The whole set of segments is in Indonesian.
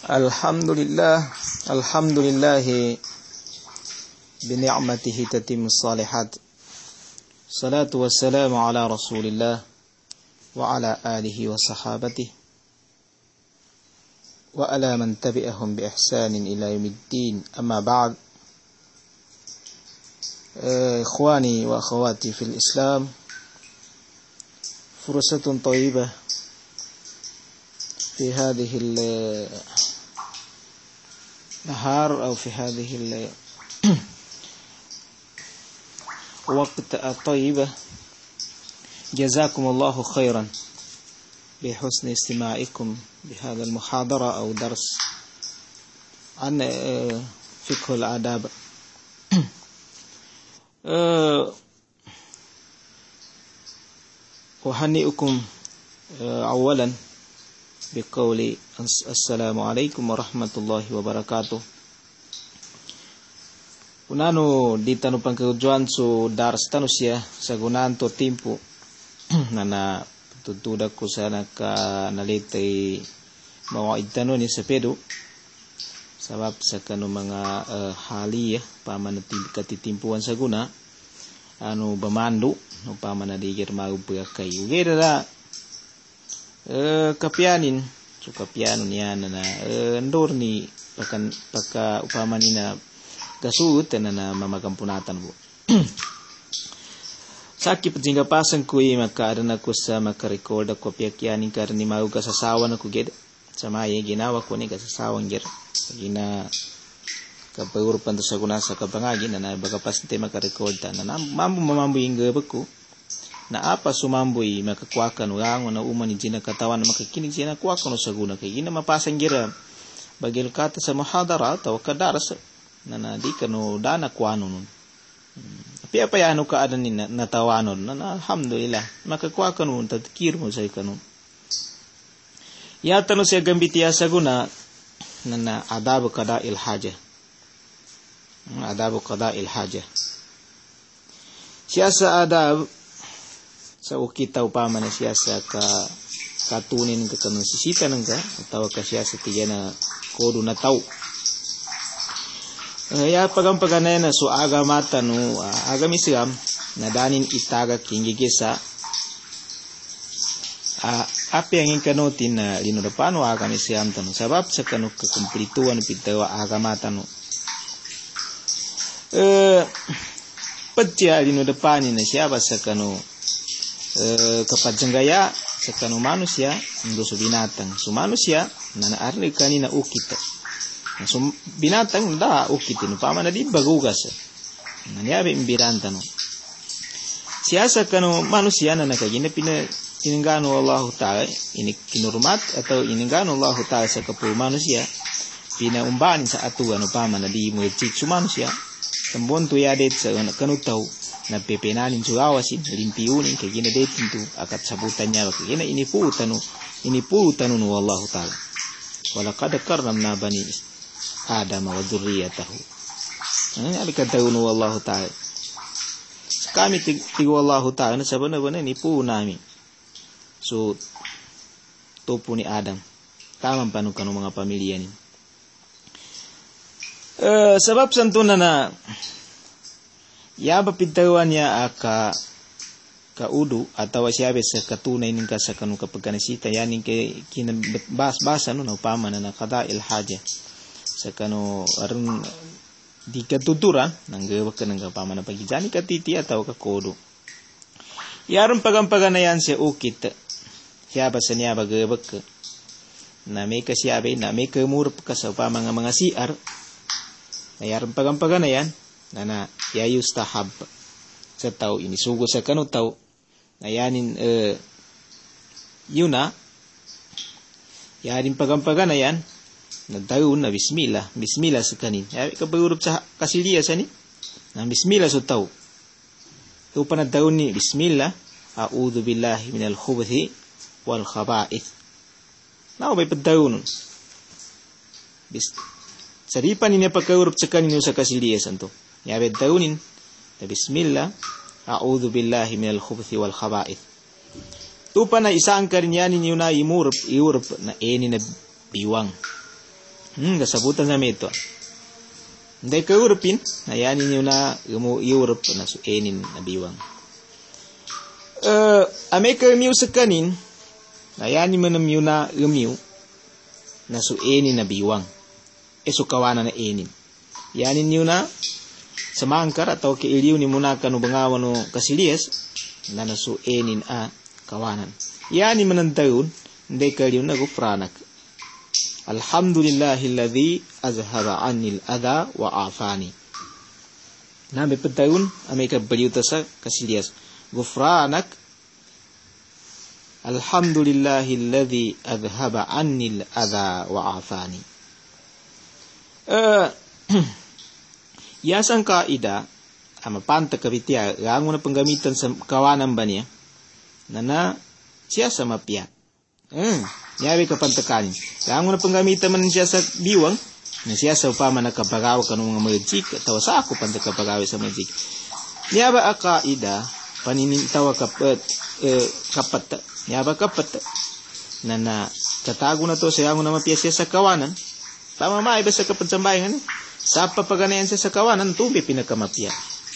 Alhamdulillah, alhamdulillahi bini'matihi tatimmus salihat. Salatu wassalamu ala Rasulillah wa ala alihi wa sahabatihi wa ala man tabi'ahum bi ihsanin ila yaumiddin. Amma ba'd. Ikhwani wa akhawati fil Islam, fursatun thayyibah في هذه النهار أو في هذه الوقت الطيبة. جزاكم الله خيرا بحسن استماعكم بهذا المحاضرة أو درس عن فقه الآداب. أهنئكم أولا biqauli assalamualaikum warahmatullahi wabarakatuh. Unano di tanu pangkejuan su dars tanusya sa gunaan to timpo nana tutuda ko sana ka nalitay mawaid tanu ni sa pedo sabab sa kanu mga hali pamanati katitimpuan sa guna anu bamandu no pamanadigir maupagkay ugera kapianin so kapianon yan na ndor ni paka upaman ina gasut na mamakampunatan po. Sakit jingga pasang ko makaadana ko sa makarecord ako piakyanin karni mau kasasawan ako ged sama ginawa ko ni kasasawang ger gina kapaurupan to sa kunasa kabangagi na baga pasinte makarecord ta na mambu ingga bako na apa sumamboy makakwakan wango na umani jina katawan makakinig jina kwakan sa guna kay gina mapasang gira bagil kata sa muhadara taw kadaras na di kano dana kwano nun api apa yano ka adan ni natawanon na alhamdulillah makakwakan nun tadkir mo sa kanon ya tanu sa gambitiya sa guna na adab qada il haja siya sa adab sa ukita upama na siya sa katunin ka kanong sisita nang ka atau ka siya sa tiga na kodo na tao ya pagampaganay na so agamata no agamisam na danin itaga kingigisa api ang kanotin na linodapano agamisam tano sabab sa kanong kakumplituan pitawa agamata no padya linodapanin na siya ba sa kanong kapajanggaya sa kanu manusia ndo so binatang so manusia na naarni kanina ukita so binatang da ukita no pama na di bagugas nanyabi imbiranta no siya sa kanu manusia na nakagina pinanggano Allah Ta'ala ini kinurmat atau inanggano Allah Ta'ala sa kapul manusia pinaumbanin sa atuan no pama na di mo so manusia tambon to yadet sa kanu tau na pepenanin suawasin limpiunin kay gina dating to akat sabutan niya kay gina iniputan no Allah Ta'ala wala kad karramna bani Adam wa dhurriyyatahu ani kataw no Allah Ta'ala kami tigo Allah Ta'ala na sabana-bana nipu nami so topo ni Adam tamang panu kanu mga pamilya ni sabab santuna na ya bapitawan niya kaudu atau siyabe sa katunay ning ka sa kanu kapagkanisita yaning kay kinabas-basa no upama na qada il haja sa kanu aron di katuturan nang gawa ka nang upama na pagijani katiti atau ka kodo yaron pagampaganayan sa ukit siya ba sa niya bagabak na may kasiyabe na may kamurp ka sa upama nga mga CR na yaron pagampaganayan na yayustahab sa tao ini sugo sa kanu tao na yanin yuna yarin pagampagan na yan na daun na bismillah sa kanin kabagurup sa kasiliya sa ni na bismillah sa tao ito pa na daun ni bismillah a'udhu billahi minal khubuthi wal khaba'ith na may padaun saripan niya pagkagurup sa kanin sa kasiliya sa to yabe daunin na bismillah a'udhu billahi minal khubuthi wal khaba'ith tupa na isang karinyanin yun na iurp na eni na biwang Kasabutan sa ito. Hindi ka urupin, nayanin nyo na Europe na suenin na biwang. Ame ka umiw sa kanin, nayanin mo na miw na umiw na suenin na biwang. Sukawanan na enin. Yanin nyo na sa mangkar atau keiliw ni muna kanubangawan no kasiliyas na nasuenin a kawanan. Yanin manantayun, hindi ka liw na gufranak. Alhamdulillahilladzi azhaba anil adha wa afani. Nabi petayun, ame ka baliw ta sa kasiliyas. Gufranak. Alhamdulillahilladzi azhaba anil adha wa afani. Yasang kaida mapanta kabitya rango na panggamitan sa kawanan ba niya na siya sa mapya. Nyabi ka pantakanin. Rango na panggamitan man siya sa biwang na siya sa upama nakapagawa ka ng mga magic tawa sa ako pantakapagawa sa magic. Nyaba a kaida paninintawa kapat nyaba kapat na katago na to sa rango na mapya siya sa kawanan. Pamamay ba sa kapagsambayan sa papaganayan siya sa kawanan, tubi pinakamapya.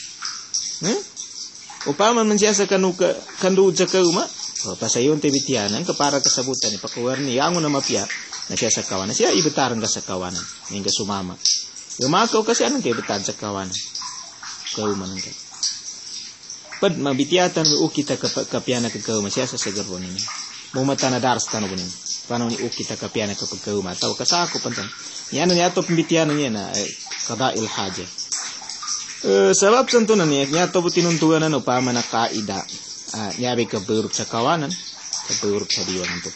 Upama man siya sa kanduod sa kauma, pasayon tibitianan, kapara kasabutan, ipakuwar niya, na mapya, na siya sa kawanan. Siya ibitaran ka sa kawanan, ngayon ka sumama. Lumakaw kasi anong kaibitan sa kawanan? Kauma nang ka. Pad, mabitiyatan mo ukita kapya na kakauma, siya sa sagarbo ninyo. Mumata na daras tanong ko ninyo. Paano ni ukita kapya na kapag kauma? Tawag ka sa ako, pantang. Yan niya ito pambitiyanan niya na kadail haja. Sabab santo na niya ito tinuntuan na upama na kaida. Niyabi kaburuk sa kawanan, kaburuk sa diwan ito.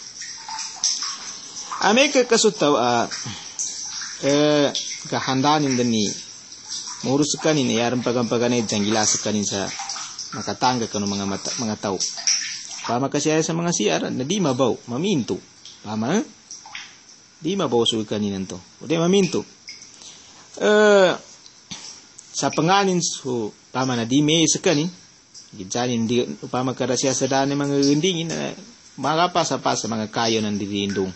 Ame kasutaw kahandanin din ni murus kanin yaran pagampaganay janggilas kanin sa makatangga kanu mga tao. Pama kasi sa mga siyar na di mabaw, maminto. Pama di mabaw sa kanin to. O di maminto. Sa panganin so pama na di may sa kanin. Gidsanin di upama kada siya sa daan mga rindingin na makapasa-pasa mga kayo ng dirindong.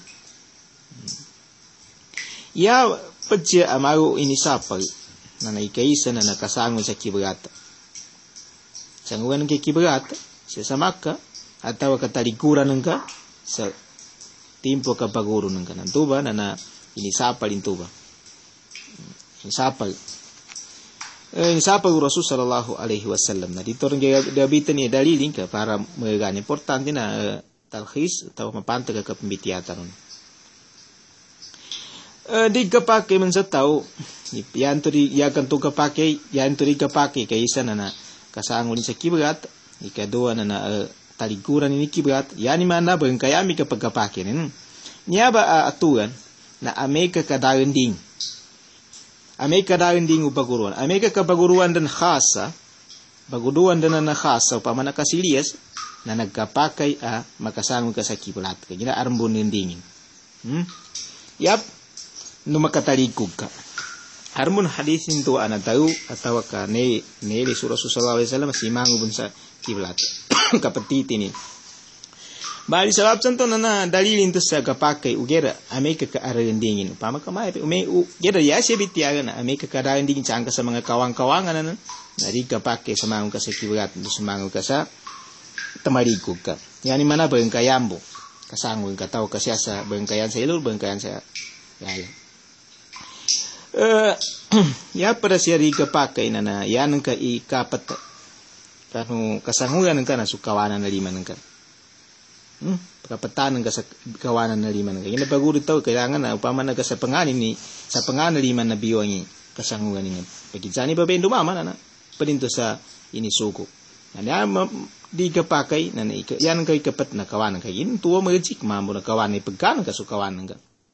Ya padya amaru inisapal na naikaisa na nakasangon sa kibrata. Sanguan ng kibrata siya sa maka at tawa katalikuran ng ka sa timpo kapaguro ng ka ng tuba na inisapal yung tuba. Inisapal. Inisapal Rasul sallallahu alaihi wasallam na dito rin gabitan niya dalilin ka para magagana. Importante na talkhis atau mapantag ka pambitiyata ron. Di kapake man sa tao, yan to di yakan to kapake, yan to di kapake kay isa na kasangol sa kibrat, ikadua na taliguran ni kibrat, yan man na bang kaya mi kapag kapake nin. Niya ba atuan na ame ka kadayon ding. Ame kadayon ding upaguruan. Ame ka kapaguruan dan khasa, baguduan dan na khasa upama na kasiliyas na nagkapakay makasangol ka sa kibrat. Kaya arambon dingin. Yap. No makatalikog ka. Harmon hadisin to anataw atawa ka ne surah sallallahu alaihi wasallam simango bun sa kiblat. Kapatiti ni. Bali sabab santo na dalilin to sa kapakay ugera ame ka kaarendingin. Pama ka mai ume ugera ya siya bitiyaga na ame ka kaarendingin sa angka sa mga kawang-kawangan na nari kapakay samango ka sa kiblat, samango ka sa tamalikog ka. Yani mana bengkayambo. Kasangol ka taw kasya sa bengkayan sa ilul, bengkayan sa yaya. Ya pada siya pakai na yan ka ikapat kanu kasanguran ka na sukawanan na liman ka. Kapatanan ka sa kawanan na liman ka. Yan paguri taw kailangan na upama na ka sa panganin ni sa panganan liman na biwangi kasanguran niya. Pagitsani ba ben dumama na padinto sa inisuko. Yan di ka pakai na yan ka ikapat na kawanan ka. Yin tuwa magajik mamo na kawanan pagkanan ka sukawanan ka.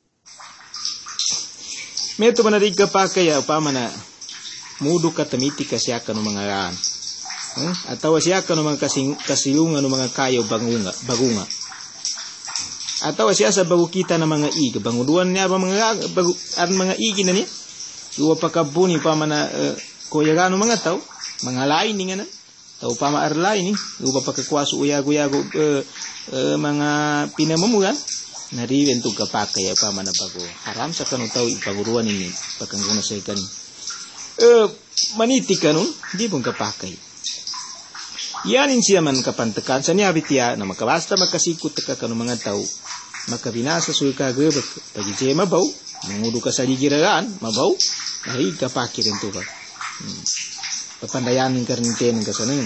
Meto manari ka pa kaya upama na mudo ka tamiti ka siya ka ng mga raan. Atawa siya ka ng mga kasiyungan ng mga kayo bagunga. Atawa siya sa bagukita ng mga ig. Banguduan niya ba mga igi na niya? Iwa pa kabuni upama na koyagan ng mga tao. Mga lain nga na. Tao upama arlain ni. Iwa pa kakwaso uyago-yago mga pinamamugan. nari bentuk kapake ya pamana bago haram sakanu tau ipaguruan ini pakangguna sekan maniti kanun di pun kapake yanin siaman kapantekan sanya abitia na makabasta makasikut teka kanu mga tao makabinasa suy kagrebek pagi je mabaw mengudu ka saligiraan mabaw nari kapake rin to ba papandayanin karniten kasanin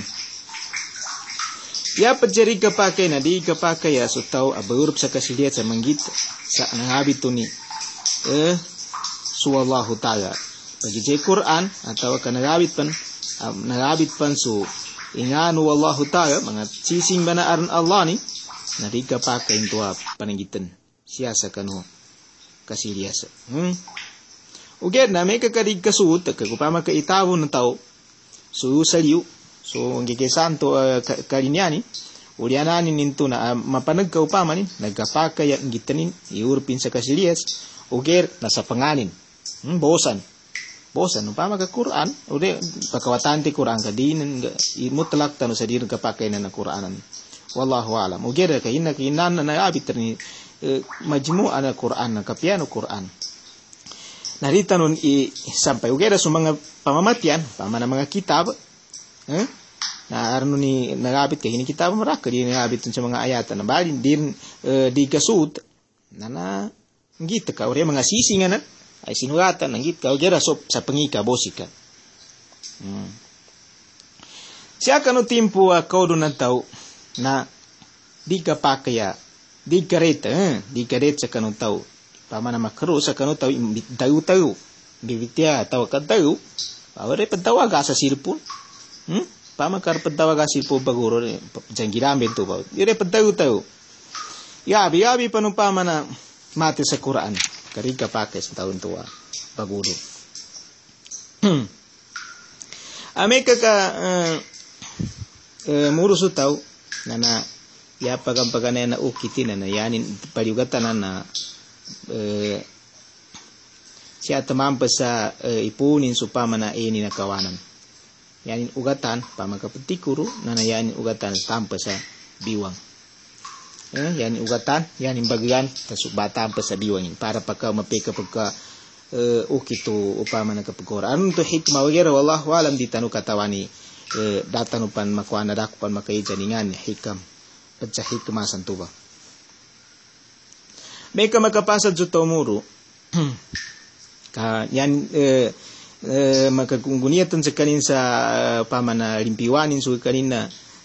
ya pejari kapake na di kapake ya so tau aburup sa kasiliat sa manggit sa nangabit to ni suwallahu ta'ala pagi je Quran atau ka nangabit pan so inganu wallahu ta'ala mga sising banaaran Allah ni na di kapake into pananggitan siya sa kanu kasiliasa uged na may kakarig kasut kakupama ka itawo ng tao so saliw so ngike santo kalinyani uliananin ninto na mapanag ka upama ni nagkapaka ya ngitanin iurpin sa kasilias uger nasa panganin bosan upama ka Quran ude pakawatante Quran ka din mutlak tanu sa dir kapakay na Quranan wallahu alam uger ka kinan na abit ni majmu'a na Quran na kapiano Quran narita nun sampai uger sa mga pamamatian pamana mga kitab na arno ni nagabit kay ini kitab maraka di nagabit sa mga ayatan na balin din di kasud na ngita ka ore mga sisingan ay sinuratan ngit ka ugera so sa pangika bosika siya kanu timpo kaudo na tao na di ka pakaya di karet sa kanu tao pamana makro sa kanu tao tayo bibitya tao ka tayo ore patawa ka sa sirpun pamakar padawa kasi po baguro janggirambe to ba dire padaw yabi panupama na mati sa Quran kariga pakes taon tuwa baguro ameka ka murusu tau nana ya pagampagana na ukitin na yanin paliugatan na siya tamampa sa ipunin supama na ini na kawanan yanin ugatan pamakapetikuru nana yanin ugatan tampa sa biwang yanin ugatan yanin bagian tasubata tampa sa biwangin para pagka mapeka pagka ukito upama na kapagora anun to hikma wagera wallahu alam di tanu katawani datanupan makwana dakupan makaijaningan hikam pecah hikma santuba meka makapasad jutomuru ka yan makagungguniatan sa kanin sa pamana limpiwanin so kanina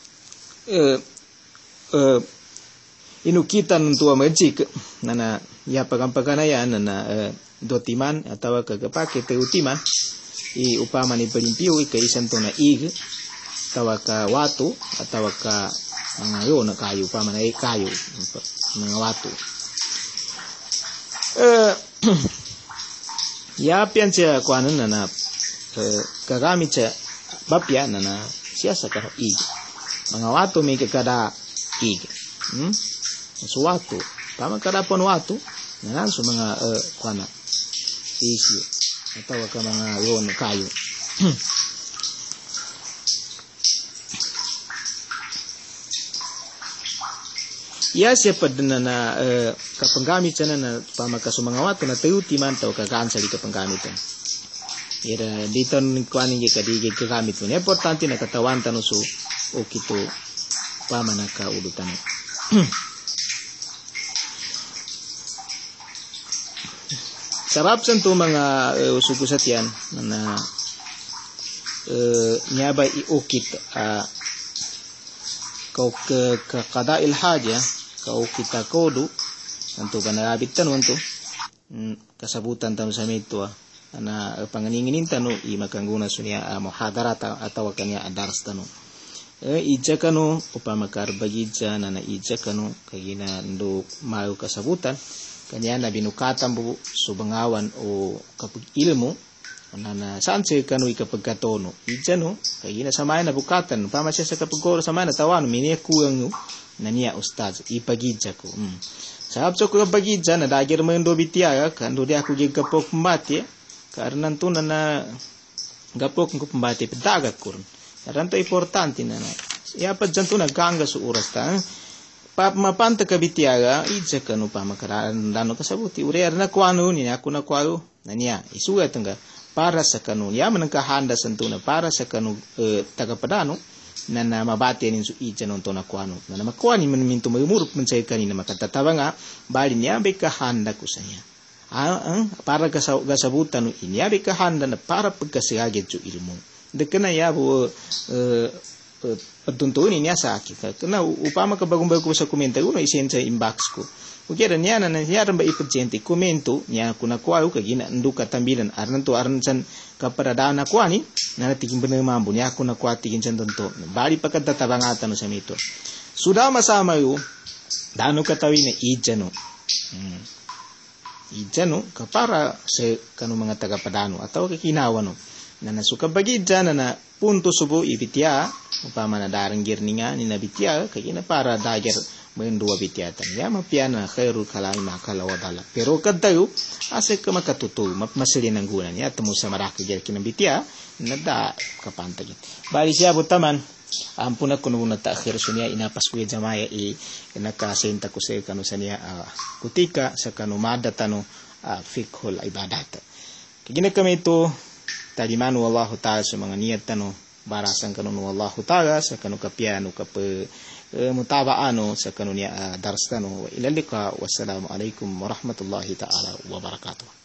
inukitan tua magic nana ya pagampaganayan nana dotiman atau kagapake teutiman i upama ni pelimpio i kaisan to na ig tawa ka watu atau ka mga na kayu upama na kayu mga watu ya piancha kwanan na kagamit sa bapya na siya sa ig mga watu may kakada ig so watu tama kada pon watu na so mga kwana isi atau ka mga yon kayu ya siapa na kapanggamit sana na pamakasumanga watu na tayuti man taw kakansa di kapanggamitan ira dito ni kwaning kadi kagamit mo importante na katawan tanu so o kito pamanaka ulutan sarap santo mga usugusat yan na nyabay iukit kau ke qada'il haja kau kita kodu untuk kanarabit tanun to kasabutan tanu sa mito na panganinginin tanu i makangguna sunya muhadarat atau kanya adars tanu ija kanu upama karbagija na ija kanu kagina ndo mau kasabutan kanya na binukatan bu subangawan o kapag ilmu na sanse kanu ikapagkatono ija no kagina samay na bukatan upama siya sa kapagkoro samay na tawano minia kuang na niya ustaz ipagija ko sahab so ko bagija na dagir mendo bitiya kando dia aku gig kapok pembati karena tu na gapok ko pembati pedaga kurun karena to importante na ya pa jantu na ganga su oras ta mapanta kabitiaga ija kanu pamakaran dano kasabuti ure arna kwanu ni aku na kwaru nania isuga tengga para sa kanu ya menengka handa sentuna para sa kanu tagapadano nana mabati anin su ija non tona kwanu nana makwani mintu murup mencai kanina makatatabanga bali niya beka handa kusanya para gasabutan ini ya beka handa na para pagkasihaget su ilmu dekena ya bu petuntuan ini asa kita kena upama ke bagung-bagung sa komentar uno isen sa inbox ko ukira niya na ramba ipagenti komento niya kuna kwau kagina nduka tambilan arnan to arnan kaparadana kwani na natiging bener mambu niya kuna kwa tigin san tonto bali pagkatatabangatan sa mito sudah masama yu dano katawi na ijano kapara sa kanu mga tagapadano atau kakinawano na nasuka bagidja na punto subo ibitya upama na darang girninga ni nabitya kaya na para dager mendua bityatan ya mapiana khairul kalami makalawadala pero kadayo ase ka makatuto mapasilin ang gunan ya temu sa maraki ger kinabitya na da kapantagin bali siya butaman ampuna kuno na taakhir sunya inapas kuya jamaya nakasenta ko sa kanu sanya kutika sa kanu madatano fikhul ibadat kaya kami ito talimanu wallahu ta'ala sa mga niyat tano barasan kanun wallahu ta'ala sa kanu kapiano mutabaano sa kanu niya daras tano wa ilalika wassalamu alaikum warahmatullahi ta'ala wabarakatuh.